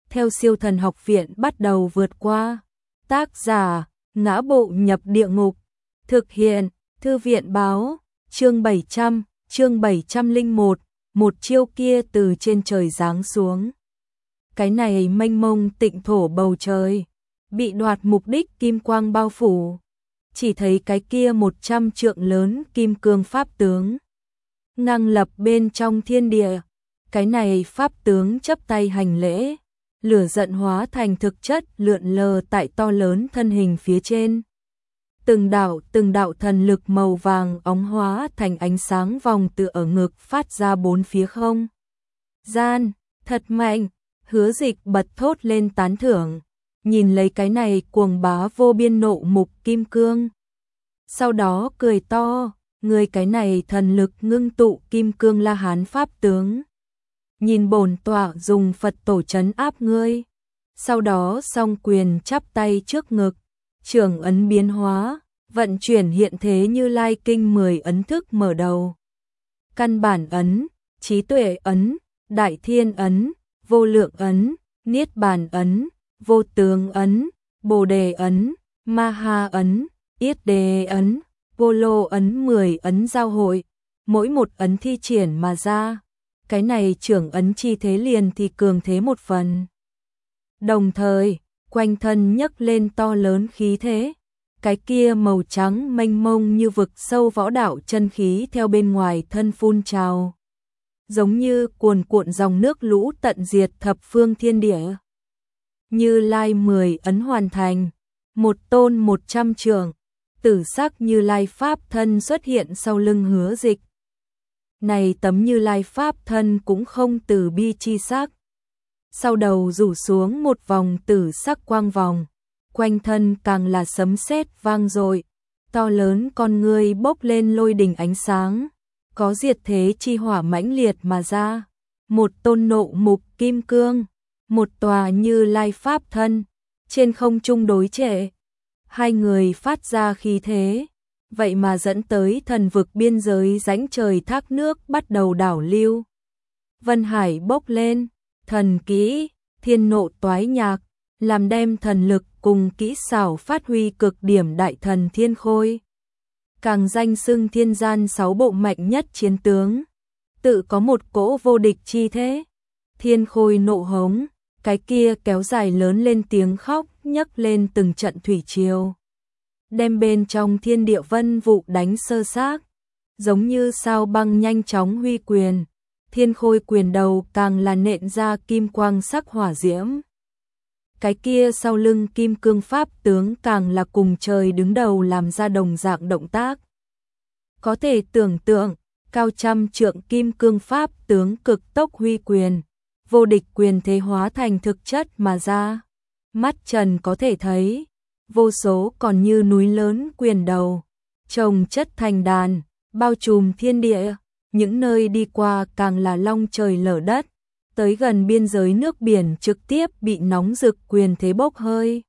theo Siêu Thần Học Viện bắt đầu vượt qua. Tác giả: Ngã Bộ Nhập Địa Ngục. Thực hiện: Thư viện báo. Chương 701, một chiêu kia từ trên trời giáng xuống. Cái này mênh mông tịnh thổ bầu trời, bị đoạt mục đích kim quang bao phủ. Chỉ thấy cái kia 100 trượng lớn kim cương pháp tướng ngang lập bên trong thiên địa. Cái này pháp tướng chắp tay hành lễ, lửa giận hóa thành thực chất lượn lờ tại to lớn thân hình phía trên. Từng đạo thần lực màu vàng óng hóa thành ánh sáng vòng từ ở ngực phát ra bốn phía không gian. Thật mạnh, Hứa Dịch bật thốt lên tán thưởng, nhìn lấy cái này cuồng bá vô biên nộ mục kim cương. Sau đó cười to, người cái này thần lực ngưng tụ kim cương La Hán pháp tướng. Nhìn bổn tọa dùng Phật tổ trấn áp ngươi. Sau đó song quyền chắp tay trước ngực, trường ấn biến hóa, vận chuyển hiện thế Như Lai kinh 10 ấn thức mở đầu. Căn bản ấn, trí tuệ ấn, đại thiên ấn, vô lượng ấn, niết bàn ấn, vô tướng ấn, bồ đề ấn, ma ha ấn, yết đề ấn, vô lô ấn, 10 ấn giao hội, mỗi một ấn thi triển mà ra. Cái này trưởng ấn chi thế liền thì cường thế một phần. Đồng thời, quanh thân nhấc lên to lớn khí thế. Cái kia màu trắng mênh mông như vực sâu võ đạo chân khí theo bên ngoài thân phun trào, giống như cuồn cuộn dòng nước lũ tận diệt thập phương thiên địa. Như Lai 10 ấn hoàn thành, một tôn 100 trượng, tử sắc Như Lai pháp thân xuất hiện sau lưng Hứa Dịch. Này tấm Như Lai pháp thân cũng không từ bi chi sắc. Sau đầu rủ xuống một vòng tử sắc quang vòng, quanh thân càng là sấm sét vang dội, to lớn con ngươi bốc lên lôi đình ánh sáng, có diệt thế chi hỏa mãnh liệt mà ra. Một tôn nộ mục kim cương, một tòa Như Lai pháp thân, trên không trung đối trệ. Hai người phát ra khí thế, vậy mà dẫn tới thần vực biên giới rãnh trời thác nước bắt đầu đảo lưu. Vân hải bốc lên, thần kỹ, thiên nộ toái nhạc, làm đem thần lực cùng kỹ xảo phát huy cực điểm đại thần thiên khôi. Càng danh xưng thiên gian 6 bộ mạnh nhất chiến tướng, tự có một cỗ vô địch chi thế. Thiên khôi nộ hống, cái kia kéo dài lớn lên tiếng khóc nhấc lên từng trận thủy triều, đem bên trong thiên địa vân vụ đánh sơ xác, giống như sao băng nhanh chóng huy quyền. Thiên khôi quyền đầu càng là nện ra kim quang sắc hỏa diễm. Cái kia sau lưng kim cương pháp tướng càng là cùng trời đứng đầu làm ra đồng dạng động tác. Có thể tưởng tượng, cao trăm trượng kim cương pháp tướng cực tốc huy quyền, vô địch quyền thế hóa thành thực chất mà ra. Mắt trần có thể thấy, vô số còn như núi lớn quyền đầu, chồng chất thành đàn, bao trùm thiên địa. Những nơi đi qua càng là long trời lở đất, tới gần biên giới nước biển trực tiếp bị nóng rực quyền thế bốc hơi.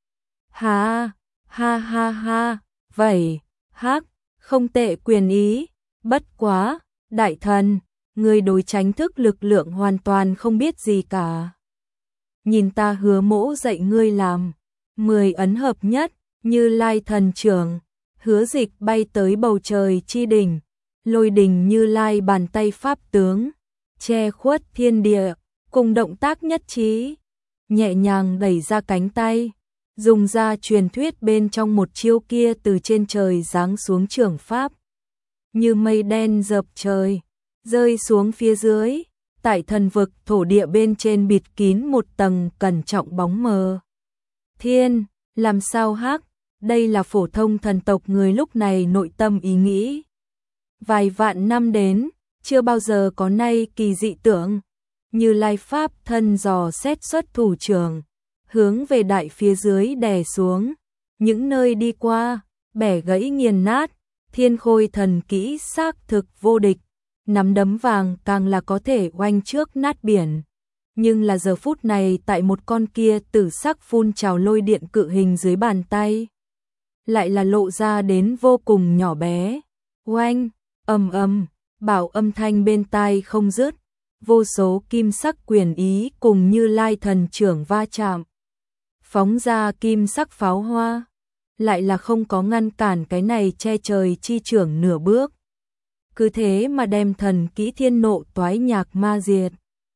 Ha, ha ha ha, vậy, hắc, không tệ quyền ý, bất quá, đại thần, người đối tránh thức lực lượng hoàn toàn không biết gì cả. Nhìn ta Hứa mỗ dạy ngươi làm, 10 ấn hợp nhất, Như Lai thần trưởng, Hứa Dịch bay tới bầu trời chi đỉnh. Lôi đình Như Lai bàn tay pháp tướng, che khuất thiên địa, cùng động tác nhất trí, nhẹ nhàng đẩy ra cánh tay, dùng ra truyền thuyết bên trong một chiêu kia từ trên trời giáng xuống trưởng pháp. Như mây đen dợp trời, rơi xuống phía dưới, tại thần vực thổ địa bên trên bịt kín một tầng cẩn trọng bóng mờ. Thiên, làm sao hắc, đây là phổ thông thần tộc người lúc này nội tâm ý nghĩ. Vài vạn năm đến, chưa bao giờ có nay kỳ dị tưởng. Như Lai pháp thân dò xét xuất thủ trưởng, hướng về đại phía dưới đè xuống. Những nơi đi qua, bẻ gãy nghiền nát, thiên khôi thần kỹ xác thực vô địch. Nắm đấm vàng càng là có thể oanh trước nát biển. Nhưng là giờ phút này tại một con kia tử sắc phun trào lôi điện cự hình dưới bàn tay, lại là lộ ra đến vô cùng nhỏ bé. Oanh! Ầm ầm, bảo âm thanh bên tai không dứt, vô số kim sắc quyền ý cùng Như Lai thần trưởng va chạm, phóng ra kim sắc pháo hoa, lại là không có ngăn cản cái này che trời chi trưởng nửa bước. Cứ thế mà đem thần kỹ thiên nộ toái nhạc ma diệt.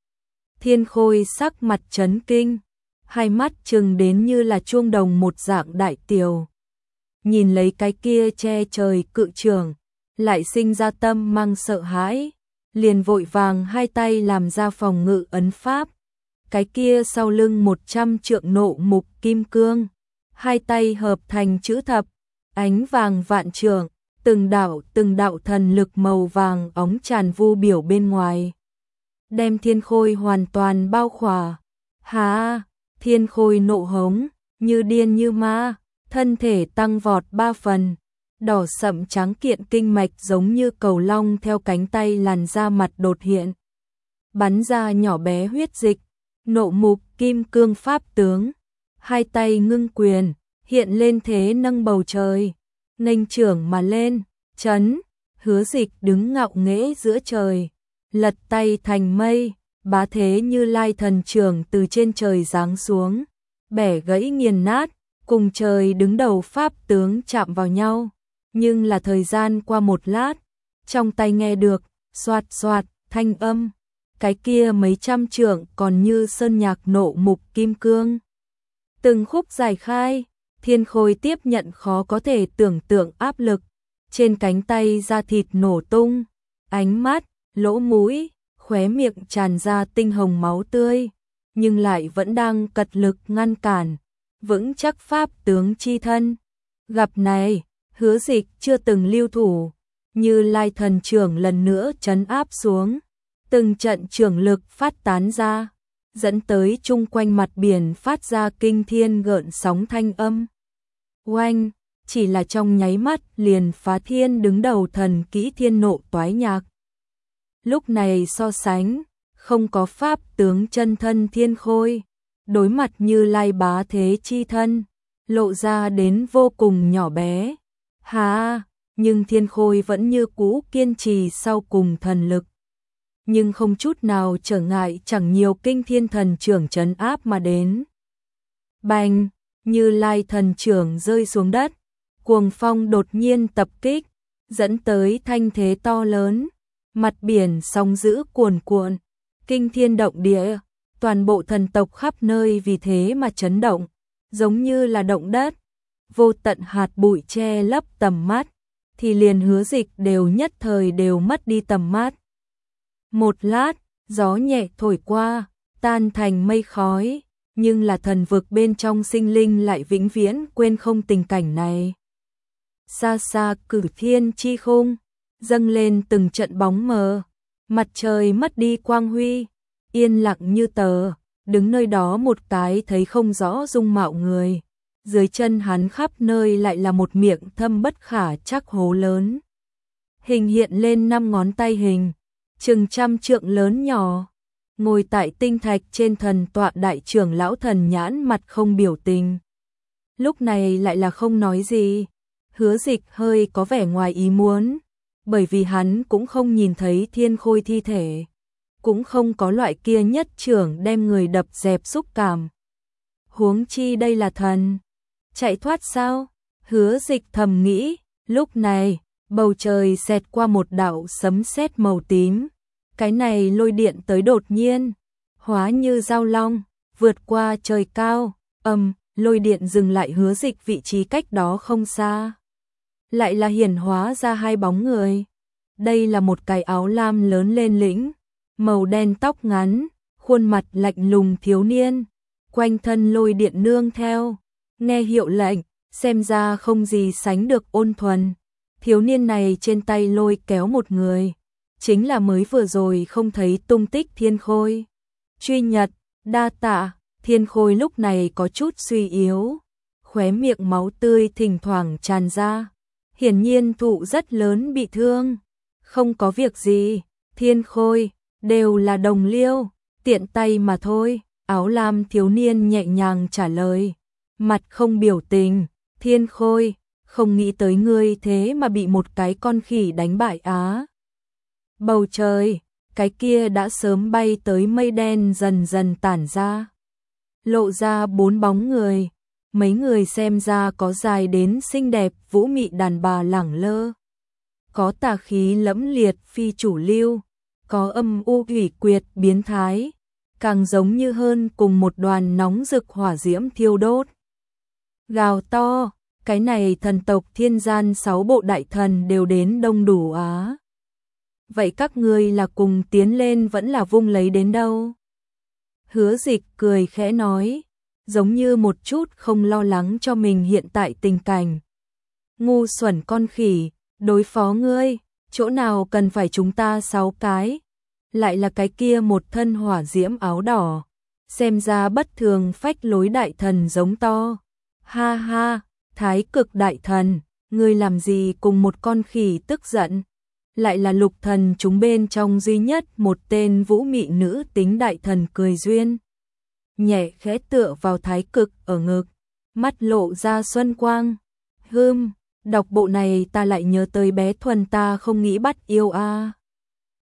Thiên Khôi sắc mặt chấn kinh, hai mắt trừng đến như là chuông đồng một dạng đại tiều. Nhìn lấy cái kia che trời cự trưởng, lại sinh ra tâm mang sợ hãi, liền vội vàng hai tay làm ra phòng ngự ấn pháp. Cái kia sau lưng 100 trượng nộ mục kim cương, hai tay hợp thành chữ thập, ánh vàng vạn trượng, từng đạo thần lực màu vàng óng tràn vu biểu bên ngoài, đem Thiên Khôi hoàn toàn bao khỏa. Há, Thiên Khôi nộ hống, như điên như ma, thân thể tăng vọt 3 phần, đỏ sậm trắng kiện kinh mạch giống như cầu long theo cánh tay làn da mặt đột hiện, bắn ra nhỏ bé huyết dịch. Nộ mục kim cương pháp tướng, hai tay ngưng quyền, hiện lên thế nâng bầu trời, nghênh trưởng mà lên, chấn. Hứa Dịch đứng ngạo nghễ giữa trời, lật tay thành mây, bá thế Như Lai thần trưởng từ trên trời giáng xuống, bẻ gãy nghiền nát, cùng trời đứng đầu pháp tướng chạm vào nhau. Nhưng là thời gian qua một lát, trong tay nghe được xoạt xoạt thanh âm, cái kia mấy trăm trượng còn như sơn nhạc nộ mục kim cương. Từng khúc giải khai, Thiên Khôi tiếp nhận khó có thể tưởng tượng áp lực, trên cánh tay da thịt nổ tung, ánh mắt, lỗ mũi, khóe miệng tràn ra tinh hồng máu tươi, nhưng lại vẫn đang cật lực ngăn cản, vững chắc pháp tướng chi thân. Gặp này, Hứa Dịch chưa từng lưu thủ, Như Lai thần trưởng lần nữa trấn áp xuống. Từng trận trưởng lực phát tán ra, dẫn tới chung quanh mặt biển phát ra kinh thiên gợn sóng thanh âm. Oanh, chỉ là trong nháy mắt liền phá thiên đứng đầu thần kỹ thiên nộ toái nhạc. Lúc này so sánh, không có pháp tướng chân thân Thiên Khôi, đối mặt Như Lai bá thế chi thân, lộ ra đến vô cùng nhỏ bé. Hà, nhưng Thiên Khôi vẫn như cũ kiên trì sau cùng thần lực. Nhưng không chút nào trở ngại chẳng nhiều kinh thiên thần trưởng trấn áp mà đến. Bành, Như Lai thần trưởng rơi xuống đất, cuồng phong đột nhiên tập kích, dẫn tới thanh thế to lớn, mặt biển sóng dữ cuồn cuộn, kinh thiên động địa, toàn bộ thần tộc khắp nơi vì thế mà chấn động, giống như là động đất, vô tận hạt bụi che lấp tầm mắt, thì liền Hứa Dịch đều nhất thời đều mất đi tầm mắt. Một lát, gió nhẹ thổi qua, tan thành mây khói, nhưng là thần vực bên trong sinh linh lại vĩnh viễn quên không tình cảnh này. Xa xa cửu thiên chi khung, dâng lên từng trận bóng mờ, mặt trời mất đi quang huy, yên lặng như tờ, đứng nơi đó một cái thấy không rõ dung mạo người. Dưới chân hắn khắp nơi lại là một miệng thâm bất khả trắc hố lớn. Hình hiện lên 5 ngón tay hình, chừng trăm trượng lớn nhỏ, ngồi tại tinh thạch trên thần tọa đại trưởng lão thần nhãn mặt không biểu tình. Lúc này lại là không nói gì, Hứa Dịch hơi có vẻ ngoài ý muốn, bởi vì hắn cũng không nhìn thấy Thiên Khôi thi thể, cũng không có loại kia nhất trưởng đem người đập dẹp xúc cảm. Huống chi đây là thần, chạy thoát sao? Hứa Dịch thầm nghĩ, lúc này, bầu trời xẹt qua một đạo sấm sét màu tím. Cái này lôi điện tới đột nhiên, hóa như dao long, vượt qua trời cao, lôi điện dừng lại Hứa Dịch vị trí cách đó không xa. Lại là hiển hóa ra 2 bóng người. Đây là một cái áo lam lớn lên lĩnh, màu đen tóc ngắn, khuôn mặt lạnh lùng thiếu niên, quanh thân lôi điện nương theo, nghe hiệu lệnh, xem ra không gì sánh được ôn thuần. Thiếu niên này trên tay lôi kéo một người, chính là mới vừa rồi không thấy tung tích Thiên Khôi. Truy Nhật, đa tạ. Thiên Khôi lúc này có chút suy yếu, khóe miệng máu tươi thỉnh thoảng tràn ra, hiển nhiên thụ rất lớn bị thương. Không có việc gì, Thiên Khôi, đều là đồng liêu, tiện tay mà thôi. Áo lam thiếu niên nhẹ nhàng trả lời, mặt không biểu tình. Thiên Khôi, không nghĩ tới ngươi thế mà bị một cái con khỉ đánh bại á. Bầu trời, cái kia đã sớm bay tới mây đen dần dần tản ra. Lộ ra 4 bóng người, mấy người xem ra có dài đến xinh đẹp vũ mị đàn bà lẳng lơ. Có tà khí lẫm liệt phi chủ lưu, có âm u ủy quyệt biến thái, càng giống như hơn cùng một đoàn nóng rực hỏa diễm thiêu đốt. Gào to, cái này thần tộc thiên gian 6 bộ đại thần đều đến đông đủ á. Vậy các ngươi là cùng tiến lên vẫn là vung lấy đến đâu? Hứa Dịch cười khẽ nói, giống như một chút không lo lắng cho mình hiện tại tình cảnh. Ngu xuẩn con khỉ, đối phó ngươi, chỗ nào cần phải chúng ta 6 cái, lại là cái kia một thân hỏa diễm áo đỏ, xem ra bất thường phách lối đại thần giống to. Ha ha, Thái Cực đại thần, ngươi làm gì cùng một con khỉ tức giận? Lại là lục thần chúng bên trong duy nhất một tên vũ mị nữ tính đại thần cười duyên. Nhẹ khẽ tựa vào Thái Cực ở ngực, mắt lộ ra xuân quang. Đọc bộ này ta lại nhớ tới bé Thuần ta không nghĩ bắt yêu a.